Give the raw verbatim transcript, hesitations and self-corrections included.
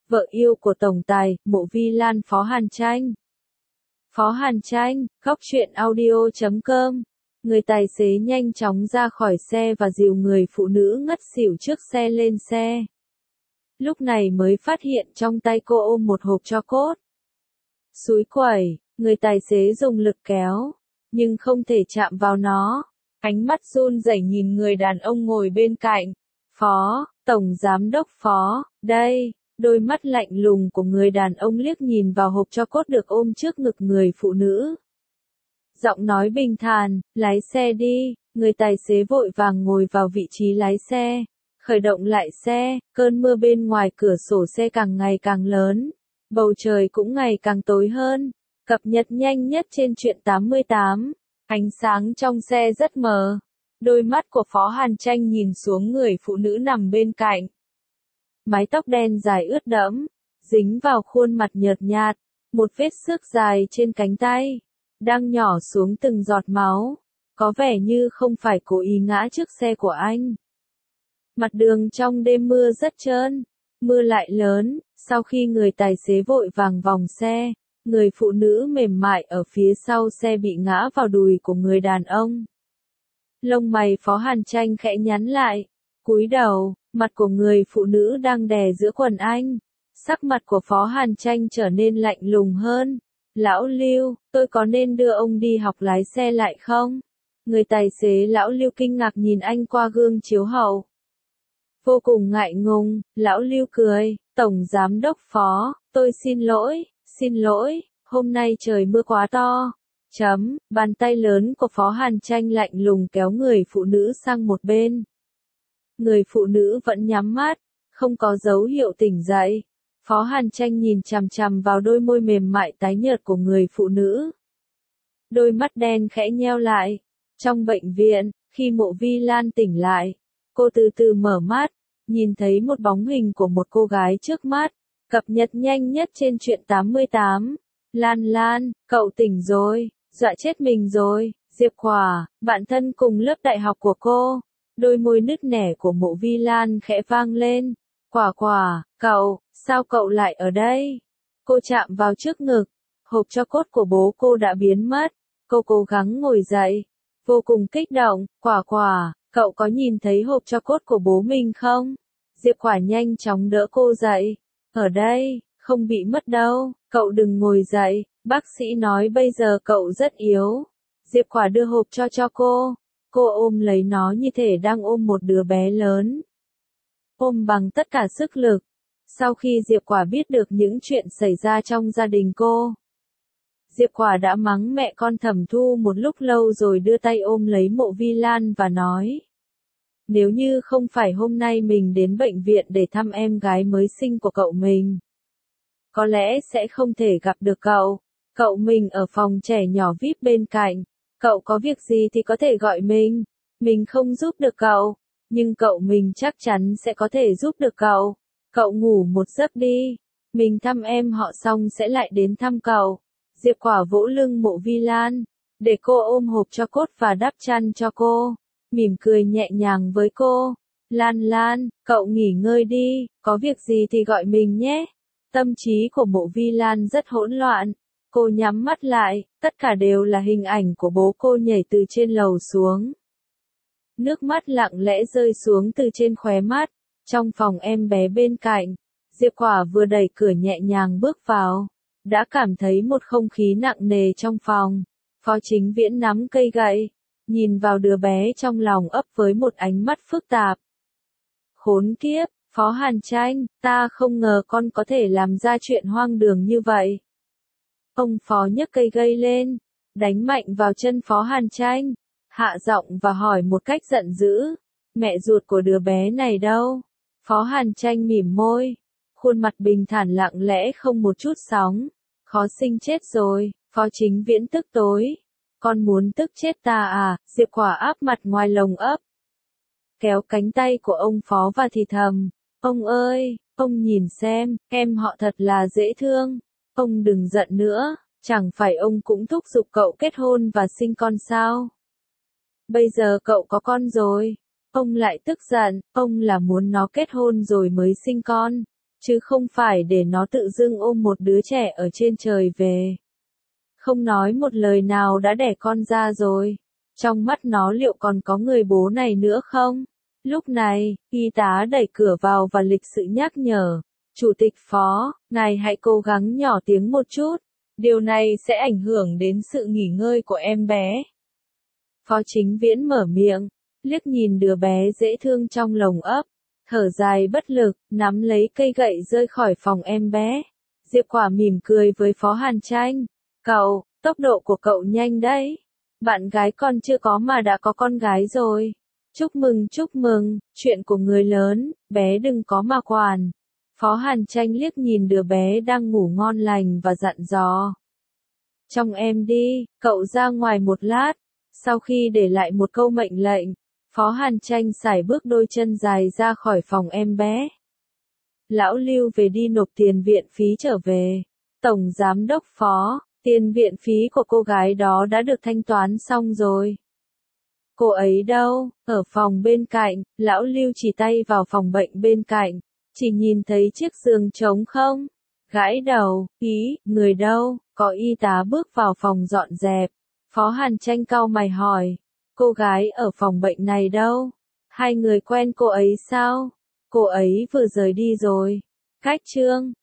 vợ yêu của tổng tài, Mộ Vi Lan Phó Hàn Tranh. Phó Hàn Tranh, góc truyện audio chấm com. Người tài xế nhanh chóng ra khỏi xe và dìu người phụ nữ ngất xỉu trước xe lên xe. Lúc này mới phát hiện trong tay cô ôm một hộp tro cốt. Xúi quẩy, người tài xế dùng lực kéo, nhưng không thể chạm vào nó. Ánh mắt run rẩy nhìn người đàn ông ngồi bên cạnh. Phó, Tổng Giám đốc Phó, đây. Đôi mắt lạnh lùng của người đàn ông liếc nhìn vào hộp tro cốt được ôm trước ngực người phụ nữ. Giọng nói bình thản, lái xe đi, người tài xế vội vàng ngồi vào vị trí lái xe, khởi động lại xe, cơn mưa bên ngoài cửa sổ xe càng ngày càng lớn, bầu trời cũng ngày càng tối hơn, cập nhật nhanh nhất trên truyện tám mươi tám, ánh sáng trong xe rất mờ, đôi mắt của Phó Hàn Tranh nhìn xuống người phụ nữ nằm bên cạnh. Mái tóc đen dài ướt đẫm, dính vào khuôn mặt nhợt nhạt, một vết xước dài trên cánh tay, đang nhỏ xuống từng giọt máu, có vẻ như không phải cố ý ngã trước xe của anh. Mặt đường trong đêm mưa rất trơn, mưa lại lớn, sau khi người tài xế vội vàng vòng xe, người phụ nữ mềm mại ở phía sau xe bị ngã vào đùi của người đàn ông. Lông mày Phó Hàn Tranh khẽ nhắn lại, cúi đầu, mặt của người phụ nữ đang đè giữa quần anh. Sắc mặt của Phó Hàn Tranh trở nên lạnh lùng hơn. Lão Lưu, tôi có nên đưa ông đi học lái xe lại không? Người tài xế Lão Lưu kinh ngạc nhìn anh qua gương chiếu hậu. Vô cùng ngại ngùng, Lão Lưu cười, Tổng Giám đốc Phó, tôi xin lỗi, xin lỗi, hôm nay trời mưa quá to. Chấm, bàn tay lớn của Phó Hàn Tranh lạnh lùng kéo người phụ nữ sang một bên. Người phụ nữ vẫn nhắm mắt, không có dấu hiệu tỉnh dậy. Phó Hàn Tranh nhìn chằm chằm vào đôi môi mềm mại tái nhợt của người phụ nữ. Đôi mắt đen khẽ nheo lại. Trong bệnh viện, khi Mộ Vi Lan tỉnh lại, cô từ từ mở mắt, nhìn thấy một bóng hình của một cô gái trước mắt. Cập nhật nhanh nhất trên truyện tám mươi tám. Lan Lan, cậu tỉnh rồi, dọa chết mình rồi. Diệp Khỏa, bạn thân cùng lớp đại học của cô. Đôi môi nứt nẻ của Mộ Vi Lan khẽ vang lên. Quả quả, cậu, sao cậu lại ở đây? Cô chạm vào trước ngực, hộp tro cốt của bố cô đã biến mất. Cô cố gắng ngồi dậy, vô cùng kích động. Quả quả, cậu có nhìn thấy hộp tro cốt của bố mình không? Diệp Khỏa nhanh chóng đỡ cô dậy. Ở đây, không bị mất đâu, cậu đừng ngồi dậy, bác sĩ nói bây giờ cậu rất yếu. Diệp Khỏa đưa hộp cho cho cô. Cô ôm lấy nó như thể đang ôm một đứa bé lớn. Ôm bằng tất cả sức lực. Sau khi Diệp Khỏa biết được những chuyện xảy ra trong gia đình cô, Diệp Khỏa đã mắng mẹ con Thẩm Thu một lúc lâu rồi đưa tay ôm lấy Mộ Vi Lan và nói. Nếu như không phải hôm nay mình đến bệnh viện để thăm em gái mới sinh của cậu mình, có lẽ sẽ không thể gặp được cậu. Cậu mình ở phòng trẻ nhỏ vi ai pi bên cạnh. Cậu có việc gì thì có thể gọi mình. Mình không giúp được cậu, nhưng cậu mình chắc chắn sẽ có thể giúp được cậu. Cậu ngủ một giấc đi. Mình thăm em họ xong sẽ lại đến thăm cậu. Diệp Khỏa vỗ lưng Mộ Vi Lan, để cô ôm hộp tro cốt và đắp chăn cho cô. Mỉm cười nhẹ nhàng với cô. Lan Lan, cậu nghỉ ngơi đi, có việc gì thì gọi mình nhé. Tâm trí của Mộ Vi Lan rất hỗn loạn. Cô nhắm mắt lại, tất cả đều là hình ảnh của bố cô nhảy từ trên lầu xuống. Nước mắt lặng lẽ rơi xuống từ trên khóe mắt. Trong phòng em bé bên cạnh, Diệp Khỏa vừa đẩy cửa nhẹ nhàng bước vào, đã cảm thấy một không khí nặng nề trong phòng. Phó Chính Viễn nắm cây gậy, nhìn vào đứa bé trong lòng ấp với một ánh mắt phức tạp. Khốn kiếp, Phó Hàn Tranh, ta không ngờ con có thể làm ra chuyện hoang đường như vậy. Ông Phó nhấc cây gậy lên, đánh mạnh vào chân Phó Hàn Tranh, hạ giọng và hỏi một cách giận dữ, mẹ ruột của đứa bé này đâu? Phó Hàn Tranh mỉm môi, khuôn mặt bình thản lặng lẽ không một chút sóng. Khó sinh chết rồi. Phó Chính Viễn tức tối. Con muốn tức chết ta à? Diệp Khỏa áp mặt ngoài lồng ấp, kéo cánh tay của ông Phó và thì thầm, ông ơi, ông nhìn xem, em họ thật là dễ thương. Ông đừng giận nữa, chẳng phải ông cũng thúc giục cậu kết hôn và sinh con sao? Bây giờ cậu có con rồi, ông lại tức giận, ông là muốn nó kết hôn rồi mới sinh con. chứ không phải để nó tự dưng ôm một đứa trẻ ở trên trời về. Không nói một lời nào đã đẻ con ra rồi. Trong mắt nó liệu còn có người bố này nữa không? Lúc này, y tá đẩy cửa vào và lịch sự nhắc nhở. Chủ tịch Phó, ngài hãy cố gắng nhỏ tiếng một chút. Điều này sẽ ảnh hưởng đến sự nghỉ ngơi của em bé. Phó Chính Viễn mở miệng, liếc nhìn đứa bé dễ thương trong lồng ấp, thở dài bất lực, nắm lấy cây gậy rơi khỏi phòng em bé. Diệp Quả mỉm cười với Phó Hàn Tranh. Cậu, tốc độ của cậu nhanh đấy. Bạn gái còn chưa có mà đã có con gái rồi. Chúc mừng chúc mừng, chuyện của người lớn, bé đừng có mà quản. Phó Hàn Tranh liếc nhìn đứa bé đang ngủ ngon lành và dặn dò. Trong em đi, cậu ra ngoài một lát. Sau khi để lại một câu mệnh lệnh, Phó Hàn Tranh sải bước đôi chân dài ra khỏi phòng em bé. Lão Lưu về đi nộp tiền viện phí trở về. Tổng Giám đốc Phó, tiền viện phí của cô gái đó đã được thanh toán xong rồi. Cô ấy đâu? Ở phòng bên cạnh, lão Lưu chỉ tay vào phòng bệnh bên cạnh. Chỉ nhìn thấy chiếc giường trống không? Gãi đầu, ý, người đâu? Có y tá bước vào phòng dọn dẹp. Phó Hàn Tranh cau mày hỏi. Cô gái ở phòng bệnh này đâu? Hai người quen cô ấy sao? Cô ấy vừa rời đi rồi. Cách Trương,